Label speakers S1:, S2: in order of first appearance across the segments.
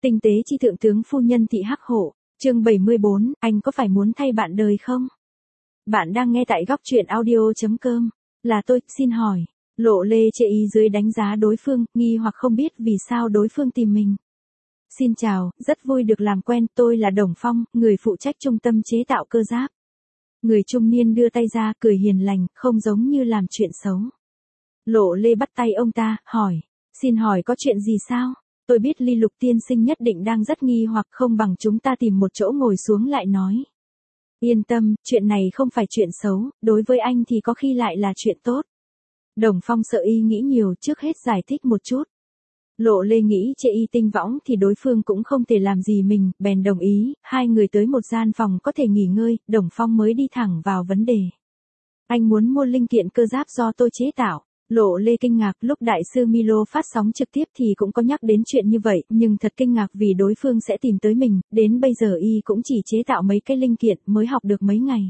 S1: Tinh tế chi thượng tướng phu nhân Thị Hắc Hổ, chương 74, anh có phải muốn thay bạn đời không? Bạn đang nghe tại góc truyện audio.com, là tôi, xin hỏi. Lộ Lê chê ý dưới đánh giá đối phương, nghi hoặc không biết vì sao đối phương tìm mình. Xin chào, rất vui được làm quen, tôi là Đồng Phong, người phụ trách trung tâm chế tạo cơ giáp. Người trung niên đưa tay ra, cười hiền lành, không giống như làm chuyện xấu. Lộ Lê bắt tay ông ta, hỏi, xin hỏi có chuyện gì sao? Tôi biết Ly Lục tiên sinh nhất định đang rất nghi hoặc, không bằng chúng ta tìm một chỗ ngồi xuống lại nói. Yên tâm, chuyện này không phải chuyện xấu, đối với anh thì có khi lại là chuyện tốt. Đồng Phong sợ y nghĩ nhiều, trước hết giải thích một chút. Lộ Lê nghĩ chê y tinh võng thì đối phương cũng không thể làm gì mình, bèn đồng ý, hai người tới một gian phòng có thể nghỉ ngơi, Đồng Phong mới đi thẳng vào vấn đề. Anh muốn mua linh kiện cơ giáp do tôi chế tạo. Lộ Lê kinh ngạc, lúc đại sư Milo phát sóng trực tiếp thì cũng có nhắc đến chuyện như vậy, nhưng thật kinh ngạc vì đối phương sẽ tìm tới mình, đến bây giờ y cũng chỉ chế tạo mấy cái linh kiện, mới học được mấy ngày.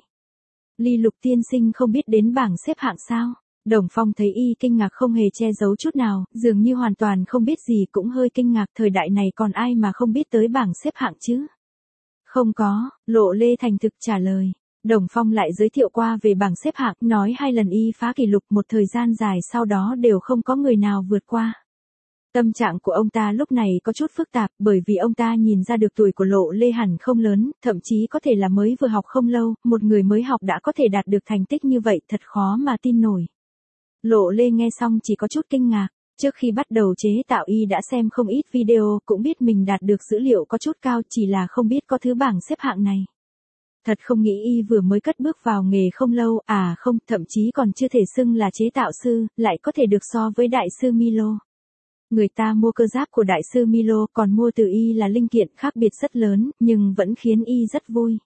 S1: Ly Lục tiên sinh không biết đến bảng xếp hạng sao? Đồng Phong thấy y kinh ngạc không hề che giấu chút nào, dường như hoàn toàn không biết gì, cũng hơi kinh ngạc, thời đại này còn ai mà không biết tới bảng xếp hạng chứ? Không có, Lộ Lê thành thực trả lời. Đồng Phong lại giới thiệu qua về bảng xếp hạng, nói 2 lần y phá kỷ lục, một thời gian dài sau đó đều không có người nào vượt qua. Tâm trạng của ông ta lúc này có chút phức tạp, bởi vì ông ta nhìn ra được tuổi của Lộ Lê hẳn không lớn, thậm chí có thể là mới vừa học không lâu, một người mới học đã có thể đạt được thành tích như vậy, thật khó mà tin nổi. Lộ Lê nghe xong chỉ có chút kinh ngạc, trước khi bắt đầu chế tạo y đã xem không ít video, cũng biết mình đạt được dữ liệu có chút cao, chỉ là không biết có thứ bảng xếp hạng này. Thật không nghĩ y vừa mới cất bước vào nghề không lâu, không, thậm chí còn chưa thể xưng là chế tạo sư, lại có thể được so với đại sư Milo. Người ta mua cơ giáp của đại sư Milo, còn mua từ y là linh kiện khác biệt rất lớn, nhưng vẫn khiến y rất vui.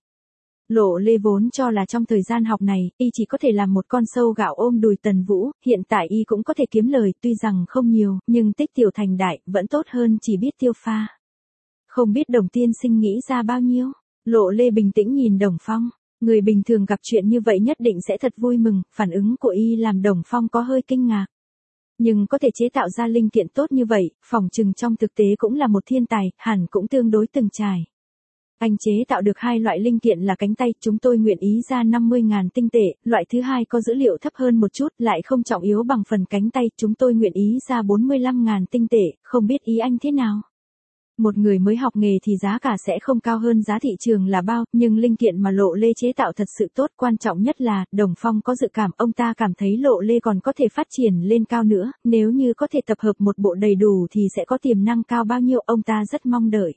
S1: Lộ Lê vốn cho là trong thời gian học này, y chỉ có thể làm một con sâu gạo ôm đùi Tần Vũ, hiện tại y cũng có thể kiếm lời, tuy rằng không nhiều, nhưng tích tiểu thành đại, vẫn tốt hơn chỉ biết tiêu pha. Không biết Đồng tiên sinh nghĩ ra bao nhiêu? Lộ Lê bình tĩnh nhìn Đồng Phong, người bình thường gặp chuyện như vậy nhất định sẽ thật vui mừng, phản ứng của y làm Đồng Phong có hơi kinh ngạc. Nhưng có thể chế tạo ra linh kiện tốt như vậy, phỏng chừng trong thực tế cũng là một thiên tài, hẳn cũng tương đối từng trải. Anh chế tạo được 2 loại linh kiện là cánh tay, chúng tôi nguyện ý ra 50.000 tinh tệ, loại thứ hai có dữ liệu thấp hơn một chút, lại không trọng yếu bằng phần cánh tay, chúng tôi nguyện ý ra 45.000 tinh tệ, không biết ý anh thế nào? Một người mới học nghề thì giá cả sẽ không cao hơn giá thị trường là bao, nhưng linh kiện mà Lộ Lê chế tạo thật sự tốt, quan trọng nhất là, Đồng Phong có dự cảm, ông ta cảm thấy Lộ Lê còn có thể phát triển lên cao nữa, nếu như có thể tập hợp một bộ đầy đủ thì sẽ có tiềm năng cao bao nhiêu, ông ta rất mong đợi.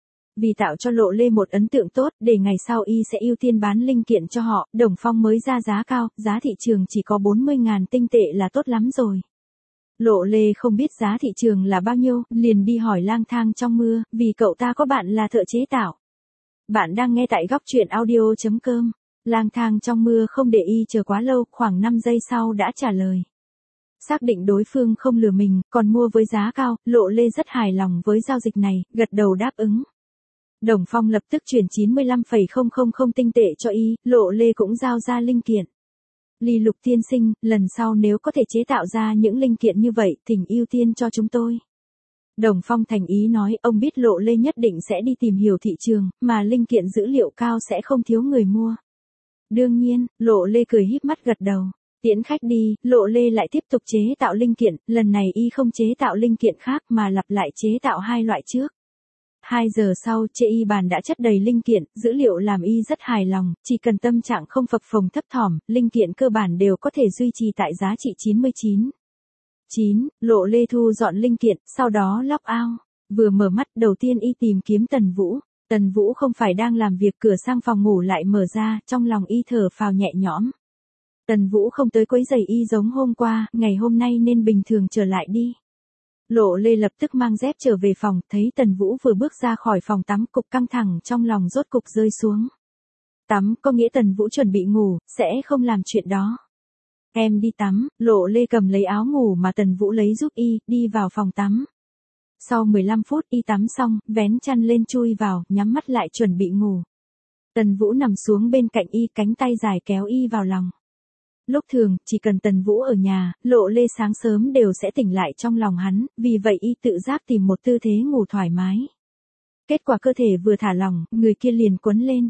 S1: Vì tạo cho Lộ Lê một ấn tượng tốt, để ngày sau y sẽ ưu tiên bán linh kiện cho họ, Đồng Phong mới ra giá cao, giá thị trường chỉ có 40.000 tinh tệ là tốt lắm rồi. Lộ Lê không biết giá thị trường là bao nhiêu, liền đi hỏi Lang Thang trong mưa, vì cậu ta có bạn là thợ chế tạo. Bạn đang nghe tại góc truyện audio.com. Lang Thang trong mưa không để y chờ quá lâu, khoảng 5 giây sau đã trả lời. Xác định đối phương không lừa mình, còn mua với giá cao, Lộ Lê rất hài lòng với giao dịch này, gật đầu đáp ứng. Đồng Phong lập tức chuyển 95,000 tinh tệ cho y, Lộ Lê cũng giao ra linh kiện. Ly Lục tiên sinh, lần sau nếu có thể chế tạo ra những linh kiện như vậy, thỉnh ưu tiên cho chúng tôi. Đồng Phong thành ý nói, ông biết Lộ Lê nhất định sẽ đi tìm hiểu thị trường, mà linh kiện dữ liệu cao sẽ không thiếu người mua. Đương nhiên, Lộ Lê cười híp mắt gật đầu. Tiễn khách đi, Lộ Lê lại tiếp tục chế tạo linh kiện, lần này y không chế tạo linh kiện khác mà lặp lại chế tạo 2 loại trước. 2 giờ sau, chê y bàn đã chất đầy linh kiện, dữ liệu làm y rất hài lòng, chỉ cần tâm trạng không phập phồng thấp thỏm, linh kiện cơ bản đều có thể duy trì tại giá trị 99. Lộ Lê thu dọn linh kiện, sau đó log out. Vừa mở mắt, đầu tiên y tìm kiếm Tần Vũ. Tần Vũ không phải đang làm việc, cửa sang phòng ngủ lại mở ra, trong lòng y thở phào nhẹ nhõm. Tần Vũ không tới quấy rầy y giống hôm qua, ngày hôm nay nên bình thường trở lại đi. Lộ Lê lập tức mang dép trở về phòng, thấy Tần Vũ vừa bước ra khỏi phòng tắm, cục căng thẳng trong lòng rốt cục rơi xuống. Tắm có nghĩa Tần Vũ chuẩn bị ngủ, sẽ không làm chuyện đó. Em đi tắm, Lộ Lê cầm lấy áo ngủ mà Tần Vũ lấy giúp y, đi vào phòng tắm. Sau 15 phút y tắm xong, vén chăn lên chui vào, nhắm mắt lại chuẩn bị ngủ. Tần Vũ nằm xuống bên cạnh y, cánh tay dài kéo y vào lòng. Lúc thường, chỉ cần Tần Vũ ở nhà, Lộ Lê sáng sớm đều sẽ tỉnh lại trong lòng hắn, vì vậy y tự giác tìm một tư thế ngủ thoải mái. Kết quả cơ thể vừa thả lỏng, người kia liền quấn lên.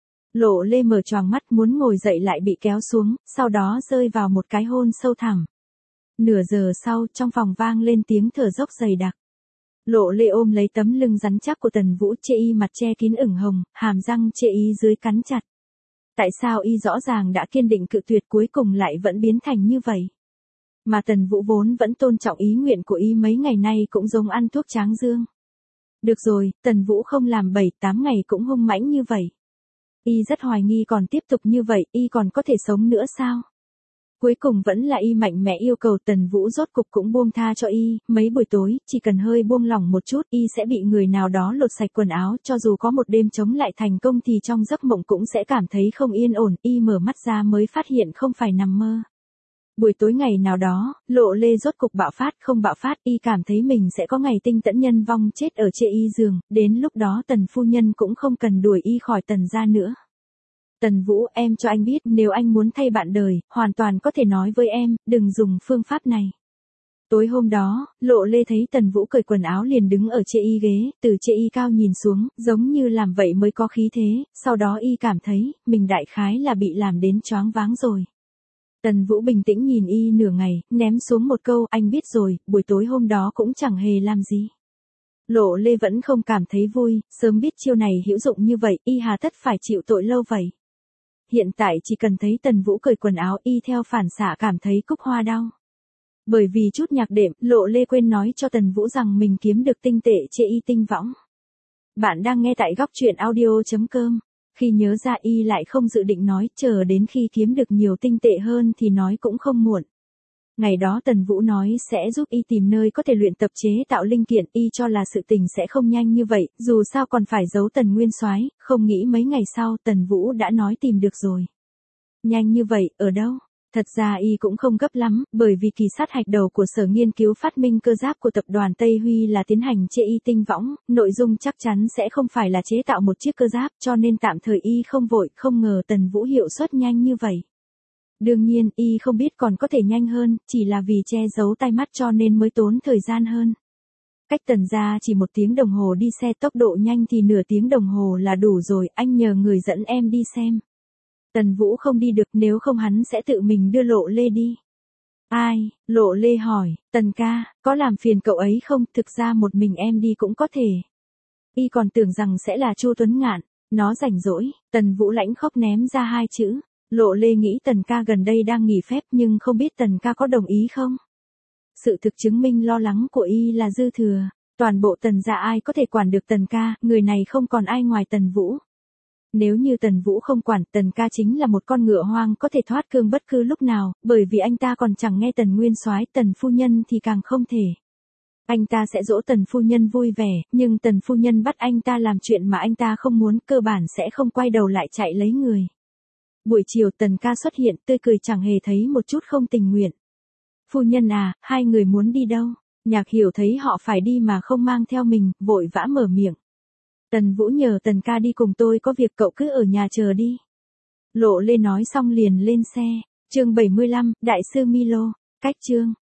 S1: Lộ Lê mở choàng mắt muốn ngồi dậy lại bị kéo xuống, sau đó rơi vào một cái hôn sâu thẳm. Nửa giờ sau, trong phòng vang lên tiếng thở dốc dày đặc. Lộ Lê ôm lấy tấm lưng rắn chắc của Tần Vũ, chê y mặt che kín ửng hồng, hàm răng chê y dưới cắn chặt. Tại sao y rõ ràng đã kiên định cự tuyệt cuối cùng lại vẫn biến thành như vậy? Mà Tần Vũ vốn vẫn tôn trọng ý nguyện của y mấy ngày nay cũng giống ăn thuốc tráng dương. Được rồi, Tần Vũ không làm 7-8 ngày cũng hung mãnh như vậy. Y rất hoài nghi còn tiếp tục như vậy, y còn có thể sống nữa sao? Cuối cùng vẫn là y mạnh mẽ yêu cầu Tần Vũ rốt cục cũng buông tha cho y, mấy buổi tối, chỉ cần hơi buông lỏng một chút, y sẽ bị người nào đó lột sạch quần áo, cho dù có một đêm chống lại thành công thì trong giấc mộng cũng sẽ cảm thấy không yên ổn, y mở mắt ra mới phát hiện không phải nằm mơ. Buổi tối ngày nào đó, Lộ Lê rốt cục bạo phát, không bạo phát, y cảm thấy mình sẽ có ngày tinh tẫn nhân vong chết ở chê y giường, đến lúc đó Tần phu nhân cũng không cần đuổi y khỏi Tần gia nữa. Tần Vũ, em cho anh biết, nếu anh muốn thay bạn đời, hoàn toàn có thể nói với em, đừng dùng phương pháp này. Tối hôm đó, Lộ Lê thấy Tần Vũ cởi quần áo liền đứng ở chê y ghế, từ chê y cao nhìn xuống, giống như làm vậy mới có khí thế, sau đó y cảm thấy, mình đại khái là bị làm đến choáng váng rồi. Tần Vũ bình tĩnh nhìn y nửa ngày, ném xuống một câu, anh biết rồi, buổi tối hôm đó cũng chẳng hề làm gì. Lộ Lê vẫn không cảm thấy vui, sớm biết chiêu này hữu dụng như vậy, y hà tất phải chịu tội lâu vậy. Hiện tại chỉ cần thấy Tần Vũ cởi quần áo y theo phản xạ cảm thấy cúc hoa đau. Bởi vì chút nhạc đệm, Lộ Lê quên nói cho Tần Vũ rằng mình kiếm được tinh tệ chê y tinh võng. Bạn đang nghe tại góc truyện audio.com. Khi nhớ ra y lại không dự định nói, chờ đến khi kiếm được nhiều tinh tệ hơn thì nói cũng không muộn. Ngày đó Tần Vũ nói sẽ giúp y tìm nơi có thể luyện tập chế tạo linh kiện, y cho là sự tình sẽ không nhanh như vậy, dù sao còn phải giấu Tần Nguyên Soái, không nghĩ mấy ngày sau Tần Vũ đã nói tìm được rồi. Nhanh như vậy, ở đâu? Thật ra y cũng không gấp lắm, bởi vì kỳ sát hạch đầu của Sở Nghiên cứu Phát minh Cơ giáp của tập đoàn Tây Huy là tiến hành chê y tinh võng, nội dung chắc chắn sẽ không phải là chế tạo một chiếc cơ giáp, cho nên tạm thời y không vội, không ngờ Tần Vũ hiệu suất nhanh như vậy. Đương nhiên, y không biết còn có thể nhanh hơn, chỉ là vì che giấu tai mắt cho nên mới tốn thời gian hơn. Cách Tần gia chỉ 1 tiếng đồng hồ đi xe tốc độ nhanh thì nửa tiếng đồng hồ là đủ rồi, anh nhờ người dẫn em đi xem. Tần Vũ không đi được, nếu không hắn sẽ tự mình đưa Lộ Lê đi. Ai? Lộ Lê hỏi, Tần ca, có làm phiền cậu ấy không, thực ra một mình em đi cũng có thể. Y còn tưởng rằng sẽ là Chu Tuấn Ngạn, nó rảnh rỗi, Tần Vũ lãnh khóc ném ra 2 chữ. Lộ Lê nghĩ Tần ca gần đây đang nghỉ phép nhưng không biết Tần ca có đồng ý không. Sự thực chứng minh lo lắng của y là dư thừa, toàn bộ Tần gia ai có thể quản được Tần ca, người này không còn ai ngoài Tần Vũ. Nếu như Tần Vũ không quản, Tần ca chính là một con ngựa hoang có thể thoát cương bất cứ lúc nào, bởi vì anh ta còn chẳng nghe Tần Nguyên Soái, Tần phu nhân thì càng không thể. Anh ta sẽ dỗ Tần phu nhân vui vẻ, nhưng Tần phu nhân bắt anh ta làm chuyện mà anh ta không muốn, cơ bản sẽ không quay đầu lại chạy lấy người. Buổi chiều Tần ca xuất hiện, tươi cười chẳng hề thấy một chút không tình nguyện. Phu nhân à, hai người muốn đi đâu? Nhạc Hiểu thấy họ phải đi mà không mang theo mình, vội vã mở miệng. Tần Vũ nhờ Tần ca đi cùng tôi có việc, cậu cứ ở nhà chờ đi. Lộ Lê nói xong liền lên xe. Chương 75, Đại sư Milo. Cách chương.